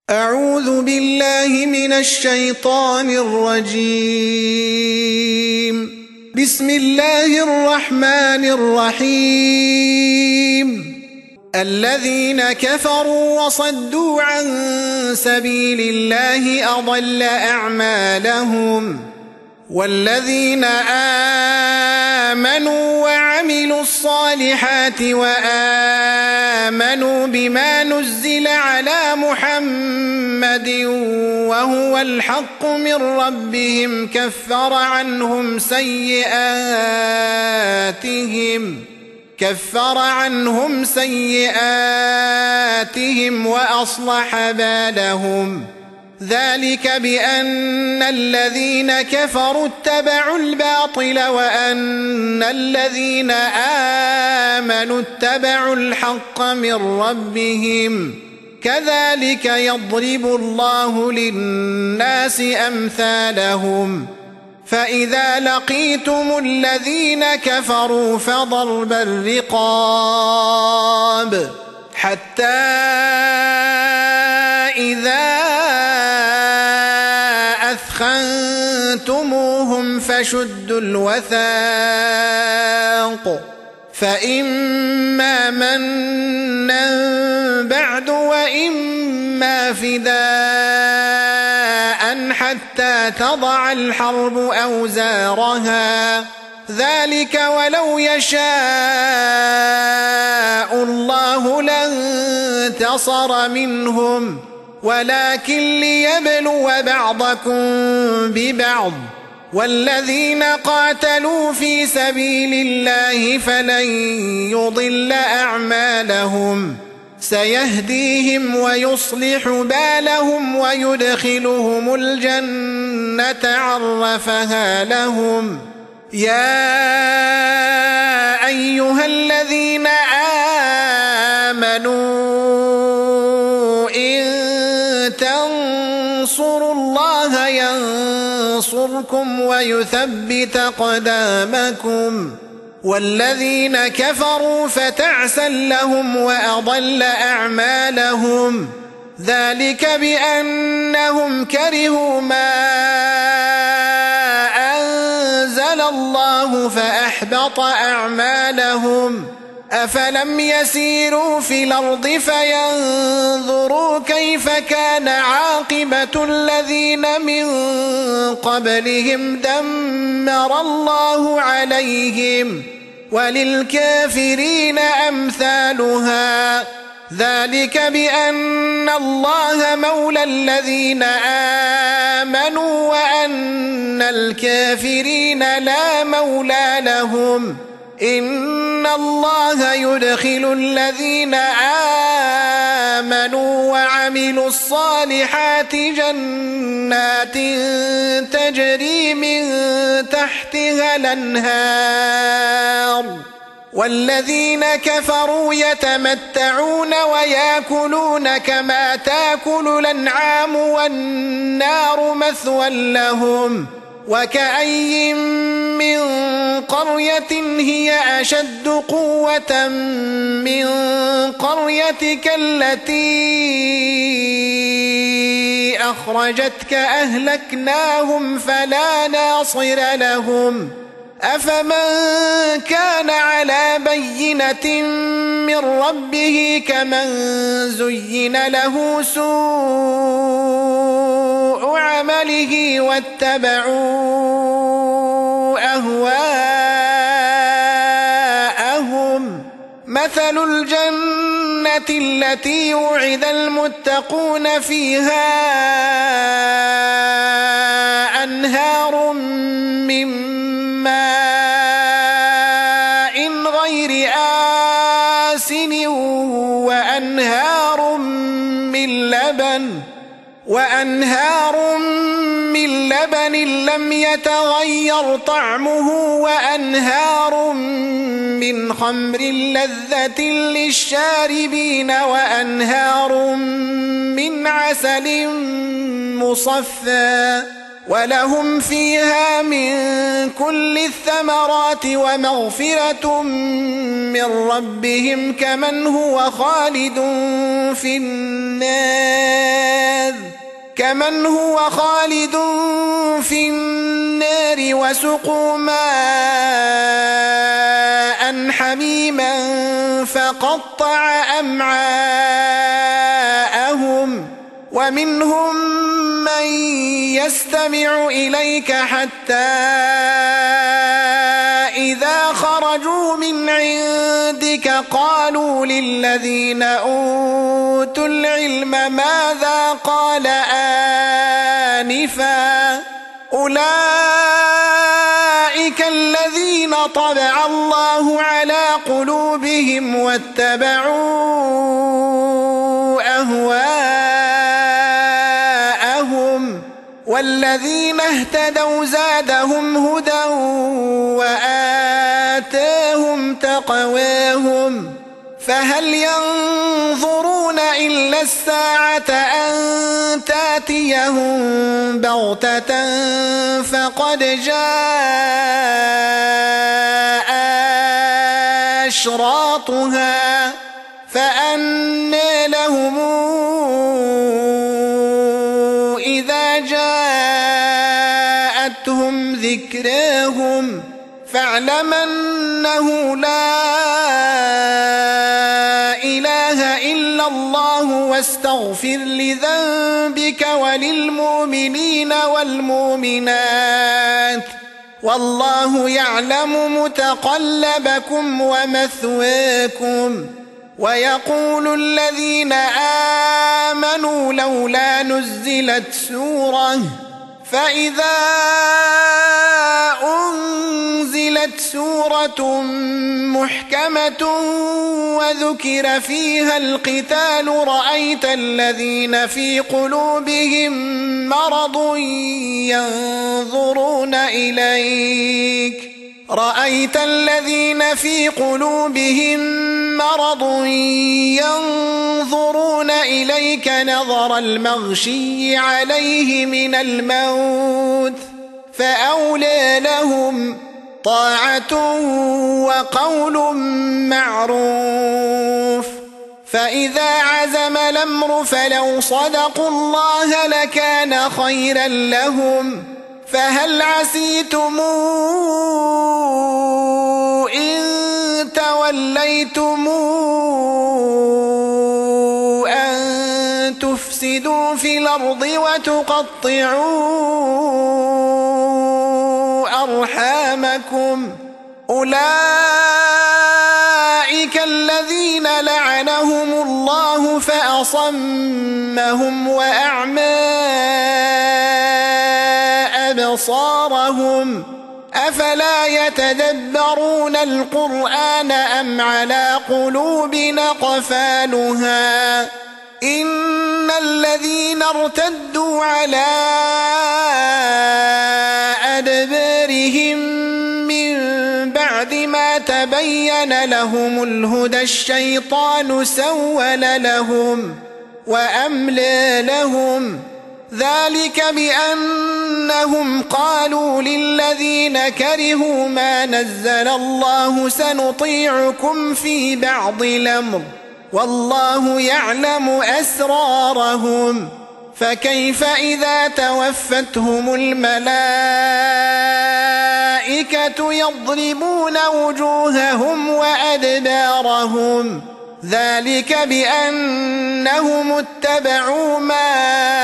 أعوذ بالله من الشيطان الرجيم. بسم الله الرحمن الرحيم. الذين كفروا وصدوا عن سبيل الله أضل أعمالهم، والذين آمنوا وعملوا الصالحات وآمنوا بما نزل على محمد وهو الحق من ربهم كفر عنهم سيئاتهم وأصلح بالهم. ذلك بأن الذين كفروا اتبعوا الباطل وأن الذين آمنوا اتبعوا الحق من ربهم. كذلك يضرب الله للناس أمثالهم. فإذا لقيتم الذين كفروا فضرب الرقاب حتى إذا أثخنتموهم فشدوا الوثاق، فإما منا بعد وإما فداء حتى تضع الحرب أوزارها. ذلك ولو يشاء الله لانتصر منهم، ولكن ليبلو بعضكم ببعض. والذين قاتلوا في سبيل الله فلن يضل أعمالهم، سيهديهم ويصلح بالهم ويدخلهم الجنة عرفها لهم. يا أيها الذين آمنوا إن تنصروا الله ينصركم ويثبت أقدامكم. والذين كفروا فتعسا لهم وأضل أعمالهم. ذلك بأنهم كرهوا ما أنزل الله فأحبط أعمالهم. أفلم يسيروا في الأرض فينظروا كيف كان عاقبة الذين من قبلهم دمر الله عليهم، وللكافرين أمثالها. ذلك بأن الله مولى الذين آمنوا وأن الكافرين لا مولى لهم. إن الله يدخل الذين آمنوا وعملوا الصالحات جنات تجري من تحتها الأنهار، والذين كفروا يتمتعون ويأكلون كما تأكل الأنعام والنار مثوى لهم. وكأي من قرية هي أشد قوة من قريتك التي أخرجتك أهلكناهم فلا ناصر لهم. أفمن كان على بينة من ربه كمن زين له سوء عمله واتبعوا أهواءهم. مثل الجنة التي وعد المتقون فيها أنهار من ماء غير آسن وأنهار من لبن لم يتغير طعمه وأنهار من خمر لذة للشاربين وأنهار من عسل مصفى ولهم فيها من كل الثمرات ومغفرة من ربهم كمن هو خالد في النار كمن هو خالد في النار وسقوا ماء حميما فقطع أمعاءهم ومنهم من يستمع إليك حتى إذا خرجوا من عندك قالوا للذين أوتوا العلم ماذا قال آنفا أولئك الذين طبع الله على قلوبهم واتبعوا أهواءهم والذين اهتدوا زادهم هدى وآتاهم تقواهم فهل ينظرون إلا الساعة أن تأتيهم بغتة فقد جاء أشراطها فأنى لهم إذا جاءتهم ذكراهم فاعلم أنه لا إله إلا الله واستغفر لذنبك وللمؤمنين والمؤمنات والله يعلم متقلبكم ومثواكم ويقول الذين آمنوا لولا نزلت سورة فإذا أنزلت سورة محكمة وذكر فيها القتال رأيت الذين في قلوبهم مرض ينظرون إليك نظر المغشي عليه من الموت فأولى لهم طاعة وقول معروف فإذا عزم الأمر فلو صدقوا الله لكان خيرا لهم فهل عسيتم إن توليتم أن تفسدوا في الأرض وتقطعوا أرحامكم أولئك الذين لعنهم الله فأصمهم وأعمى أبصارهم أفلا يتدبرون القرآن أم على قلوب أقفالها إن الذين ارتدوا على أدبارهم من بعد ما تبين لهم الهدى الشيطان سول لهم وأملى لهم ذلك بأنهم قالوا للذين كرهوا ما نزل الله سنطيعكم في بعض الأمر والله يعلم أسرارهم فكيف إذا توفتهم الملائكة يضربون وجوههم وأدبارهم ذلك بأنهم اتبعوا ما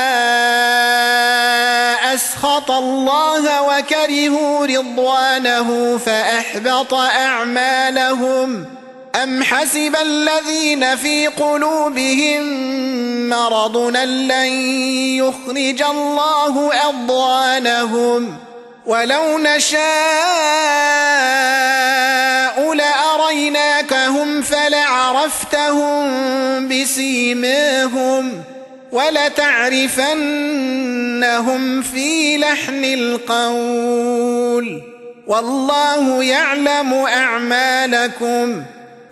أسخط الله وكرهوا رضوانه فأحبط أعمالهم أم حسب الذين في قلوبهم مرض لن يخرج الله أضغانهم ولو نشاء لأريناكهم فلعرفتهم بسيماهم ولتعرفنهم في لحن القول والله يعلم أعمالكم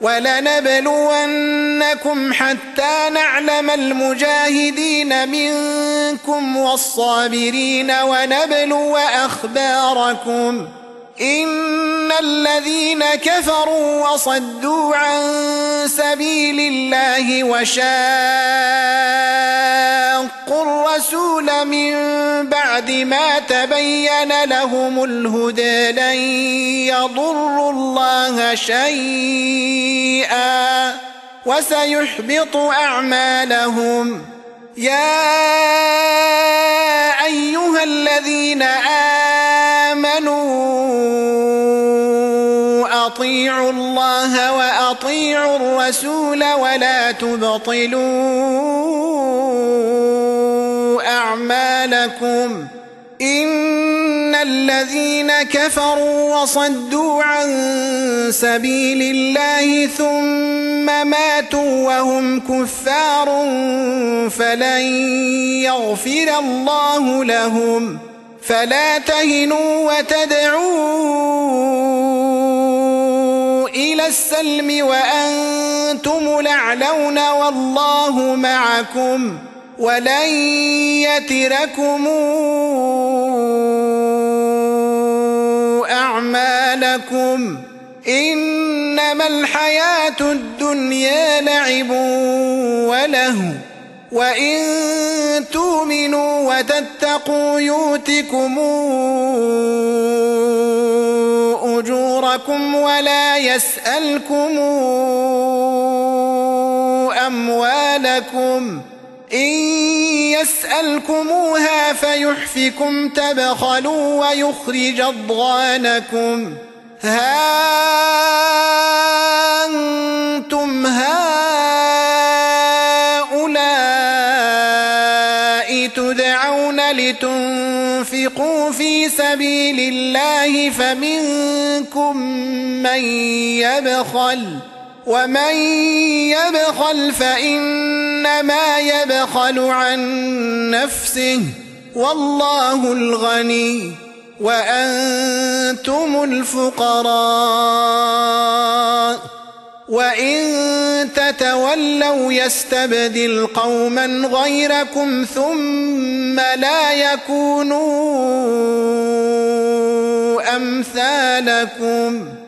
ولنبلونكم حتى نعلم المجاهدين منكم والصابرين ونبلو أخباركم إن الذين كفروا وصدوا عن سبيل الله وشاقوا الرسول من بعد ما تبين لهم الهدى لن يضروا الله شيئا وسيحبط أعمالهم. يا أيها الذين آمنوا أطيعوا الله وأطيعوا الرسول ولا تبطلوا أعمالكم. إن الذين كفروا وصدوا عن سبيل الله ثم ماتوا وهم كفار فلن يغفر الله لهم. فلا تهنوا وتدعوا إلى السلم وأنتم الأعلون والله معكم ولن يتركم أعمالكم. إنما الحياة الدنيا لعب ولهو وإن تؤمنوا وتتقوا يؤتكم أجوركم ولا يسألكم أموالكم. إن يسألكموها فيحفكم تبخلوا ويخرج أضغانكم. ها أنتم هؤلاء تدعون لتنفقوا في سبيل الله فمنكم من يبخل ومن يبخل فإنما يبخل عن نفسه والله الغني وأنتم الفقراء. وإن تتولوا يستبدل قوما غيركم ثم لا يكونوا أمثالكم.